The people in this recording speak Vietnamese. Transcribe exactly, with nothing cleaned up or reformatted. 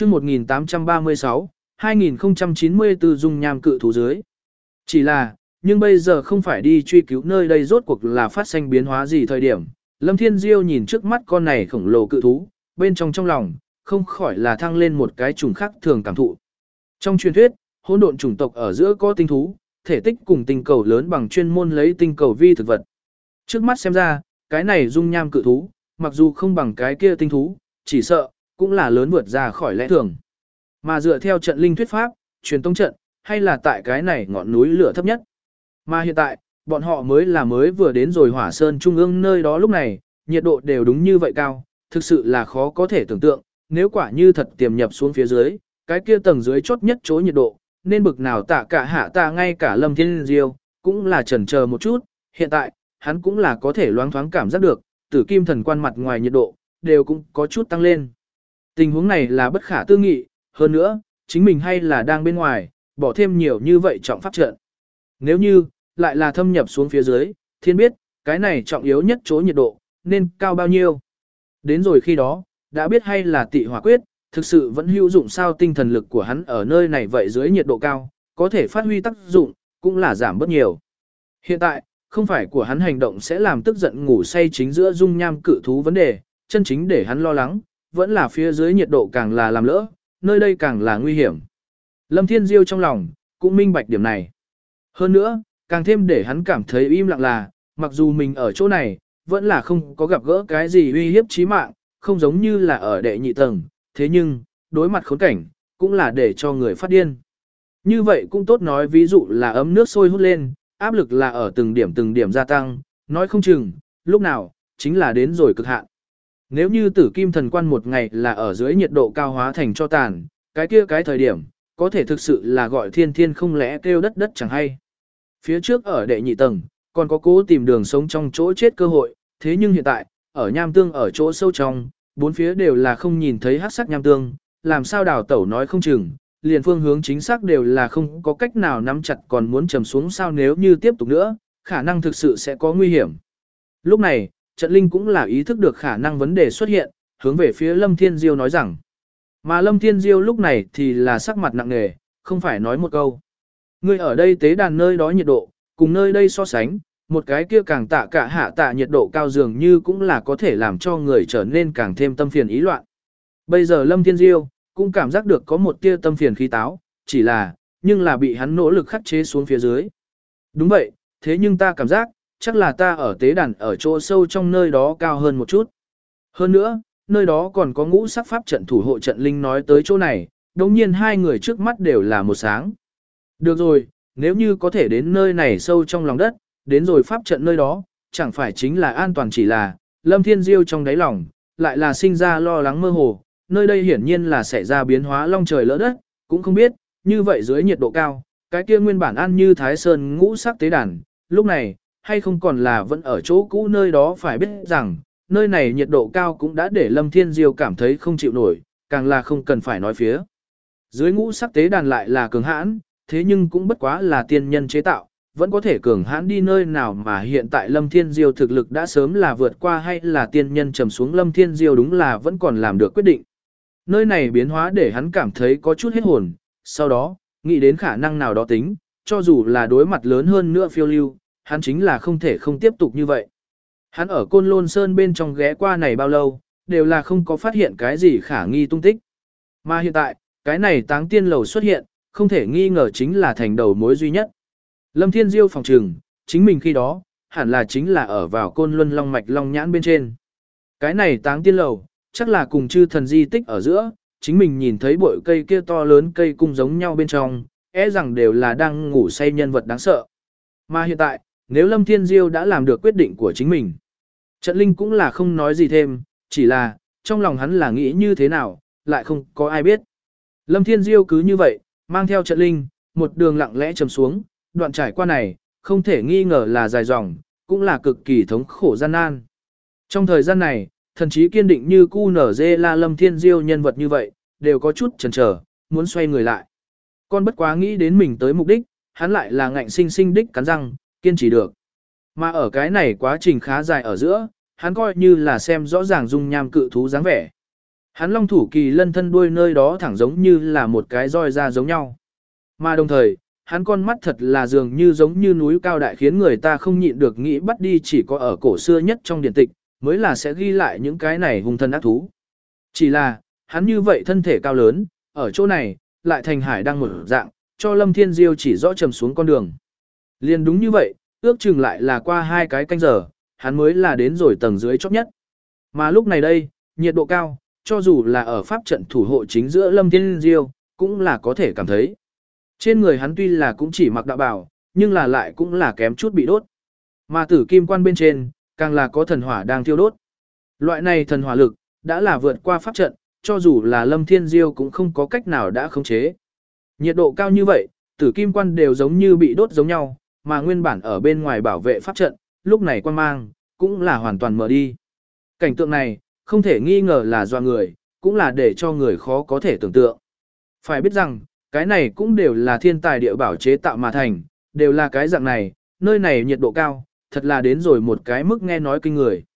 chương một nghìn tám trăm ba mươi sáu, hai nghìn không trăm chín mươi tư dung nham cự thú dưới. Chỉ là, nhưng bây giờ không phải đi truy cứu nơi đây rốt cuộc là phát sinh biến hóa gì thời điểm. Lâm Thiên Diêu nhìn trước mắt con này khổng lồ cự thú, bên trong trong lòng, không khỏi là thăng lên một cái trùng khác thường cảm thụ. Trong truyền thuyết, hỗn độn chủng tộc ở giữa có tinh thú, thể tích cùng tinh cầu lớn bằng chuyên môn lấy tinh cầu vi thực vật. Trước mắt xem ra, cái này dung nham cự thú, mặc dù không bằng cái kia tinh thú, chỉ sợ, cũng là lớn vượt ra khỏi lẽ thường. Mà dựa theo trận linh thuyết pháp, truyền tông trận, hay là tại cái này ngọn núi lửa thấp nhất. Mà hiện tại, bọn họ mới là mới vừa đến rồi hỏa sơn trung ương nơi đó lúc này, nhiệt độ đều đúng như vậy cao, thực sự là khó có thể tưởng tượng, nếu quả như thật tiềm nhập xuống phía dưới, cái kia tầng dưới chốt nhất chỗ nhiệt độ, nên bực nào tạ cả hạ tạ ngay cả Lâm Thiên Diêu, cũng là chần chờ một chút, hiện tại, hắn cũng là có thể loáng thoáng cảm giác được, tử kim thần quan mặt ngoài nhiệt độ, đều cũng có chút tăng lên. Tình huống này là bất khả tư nghị, hơn nữa, chính mình hay là đang bên ngoài, bỏ thêm nhiều như vậy trọng pháp trận. Nếu như, lại là thâm nhập xuống phía dưới, thiên biết, cái này trọng yếu nhất chỗ nhiệt độ, nên cao bao nhiêu. Đến rồi khi đó, đã biết hay là tị hỏa quyết, thực sự vẫn hữu dụng sao tinh thần lực của hắn ở nơi này vậy dưới nhiệt độ cao, có thể phát huy tác dụng, cũng là giảm bớt nhiều. Hiện tại, không phải của hắn hành động sẽ làm tức giận ngủ say chính giữa dung nham cự thú vấn đề, chân chính để hắn lo lắng, vẫn là phía dưới nhiệt độ càng là làm lỡ, nơi đây càng là nguy hiểm. Lâm Thiên Diêu trong lòng, cũng minh bạch điểm này. Hơn nữa, càng thêm để hắn cảm thấy im lặng là, mặc dù mình ở chỗ này, vẫn là không có gặp gỡ cái gì uy hiếp chí mạng, không giống như là ở đệ nhị tầng, thế nhưng, đối mặt khốn cảnh, cũng là để cho người phát điên. Như vậy cũng tốt nói ví dụ là ấm nước sôi hút lên, áp lực là ở từng điểm từng điểm gia tăng, nói không chừng, lúc nào, chính là đến rồi cực hạn. Nếu như tử kim thần quan một ngày là ở dưới nhiệt độ cao hóa thành cho tàn, cái kia cái thời điểm, có thể thực sự là gọi thiên thiên không lẽ kêu đất đất chẳng hay. Phía trước ở đệ nhị tầng, còn có cố tìm đường sống trong chỗ chết cơ hội, thế nhưng hiện tại, ở nham tương ở chỗ sâu trong, bốn phía đều là không nhìn thấy hắc sắc nham tương, làm sao đào tẩu nói không chừng, liền phương hướng chính xác đều là không có cách nào nắm chặt còn muốn trầm xuống sao nếu như tiếp tục nữa, khả năng thực sự sẽ có nguy hiểm. Lúc này, trận linh cũng là ý thức được khả năng vấn đề xuất hiện, hướng về phía Lâm Thiên Diêu nói rằng. Mà Lâm Thiên Diêu lúc này thì là sắc mặt nặng nề, không phải nói một câu. Người ở đây tế đàn nơi đó nhiệt độ, cùng nơi đây so sánh, một cái kia càng tạ cả hạ tạ nhiệt độ cao dường như cũng là có thể làm cho người trở nên càng thêm tâm phiền ý loạn. Bây giờ Lâm Thiên Diêu cũng cảm giác được có một tia tâm phiền khí táo, chỉ là, nhưng là bị hắn nỗ lực khắc chế xuống phía dưới. Đúng vậy, thế nhưng ta cảm giác, chắc là ta ở tế đàn ở chỗ sâu trong nơi đó cao hơn một chút. Hơn nữa, nơi đó còn có ngũ sắc pháp trận thủ hộ trận linh nói tới chỗ này, đồng nhiên hai người trước mắt đều là một sáng. Được rồi, nếu như có thể đến nơi này sâu trong lòng đất, đến rồi pháp trận nơi đó, chẳng phải chính là an toàn chỉ là, Lâm Thiên Diêu trong đáy lòng, lại là sinh ra lo lắng mơ hồ, nơi đây hiển nhiên là sẽ ra biến hóa long trời lỡ đất, cũng không biết, như vậy dưới nhiệt độ cao, cái kia nguyên bản ăn như Thái Sơn ngũ sắc tế đàn, lúc này, hay không còn là vẫn ở chỗ cũ nơi đó phải biết rằng, nơi này nhiệt độ cao cũng đã để Lâm Thiên Diêu cảm thấy không chịu nổi, càng là không cần phải nói phía. Dưới ngũ sắc tế đàn lại là cường hãn, thế nhưng cũng bất quá là tiên nhân chế tạo, vẫn có thể cường hãn đi nơi nào mà hiện tại Lâm Thiên Diêu thực lực đã sớm là vượt qua hay là tiên nhân trầm xuống Lâm Thiên Diêu đúng là vẫn còn làm được quyết định. Nơi này biến hóa để hắn cảm thấy có chút hết hồn, sau đó, nghĩ đến khả năng nào đó tính, cho dù là đối mặt lớn hơn nữa phiêu lưu, hắn chính là không thể không tiếp tục như vậy. Hắn ở Côn Lôn Sơn bên trong ghé qua này bao lâu, đều là không có phát hiện cái gì khả nghi tung tích. Mà hiện tại, cái này táng tiên lầu xuất hiện, không thể nghi ngờ chính là thành đầu mối duy nhất. Lâm Thiên Diêu phòng trừng, chính mình khi đó, hẳn là chính là ở vào Côn Luân Long Mạch Long Nhãn bên trên. Cái này táng tiên lầu, chắc là cùng chư thần di tích ở giữa, chính mình nhìn thấy bụi cây kia to lớn cây cung giống nhau bên trong, e rằng đều là đang ngủ say nhân vật đáng sợ. Mà hiện tại, nếu Lâm Thiên Diêu đã làm được quyết định của chính mình, trận linh cũng là không nói gì thêm, chỉ là, trong lòng hắn là nghĩ như thế nào, lại không có ai biết. Lâm Thiên Diêu cứ như vậy, mang theo trận linh, một đường lặng lẽ trầm xuống, đoạn trải qua này, không thể nghi ngờ là dài dòng, cũng là cực kỳ thống khổ gian nan. Trong thời gian này, thần chí kiên định như cu nở dê la Lâm Thiên Diêu nhân vật như vậy, đều có chút chần chờ, muốn xoay người lại. Con bất quá nghĩ đến mình tới mục đích, hắn lại là ngạnh sinh sinh đích cắn răng, kiên trì được. Mà ở cái này quá trình khá dài ở giữa, hắn coi như là xem rõ ràng dung nham cự thú dáng vẻ. Hắn long thủ kỳ lân thân đuôi nơi đó thẳng giống như là một cái roi ra giống nhau. Mà đồng thời, hắn con mắt thật là dường như giống như núi cao đại khiến người ta không nhịn được nghĩ bắt đi, chỉ có ở cổ xưa nhất trong điển tịch, mới là sẽ ghi lại những cái này hung thân ác thú. Chỉ là, hắn như vậy thân thể cao lớn, ở chỗ này, lại thành hải đang một dạng, cho Lâm Thiên Diêu chỉ rõ trầm xuống con đường. Liền đúng như vậy, ước chừng lại là qua hai cái canh giờ, hắn mới là đến rồi tầng dưới chót nhất. Mà lúc này đây, nhiệt độ cao, cho dù là ở pháp trận thủ hộ chính giữa Lâm Thiên Diêu, cũng là có thể cảm thấy. Trên người hắn tuy là cũng chỉ mặc đạo bào, nhưng là lại cũng là kém chút bị đốt. Mà tử kim quan bên trên, càng là có thần hỏa đang thiêu đốt. Loại này thần hỏa lực, đã là vượt qua pháp trận, cho dù là Lâm Thiên Diêu cũng không có cách nào đã khống chế. Nhiệt độ cao như vậy, tử kim quan đều giống như bị đốt giống nhau, mà nguyên bản ở bên ngoài bảo vệ pháp trận, lúc này quan mang, cũng là hoàn toàn mở đi. Cảnh tượng này, không thể nghi ngờ là do người, cũng là để cho người khó có thể tưởng tượng. Phải biết rằng, cái này cũng đều là thiên tài địa bảo chế tạo mà thành, đều là cái dạng này, nơi này nhiệt độ cao, thật là đến rồi một cái mức nghe nói kinh người.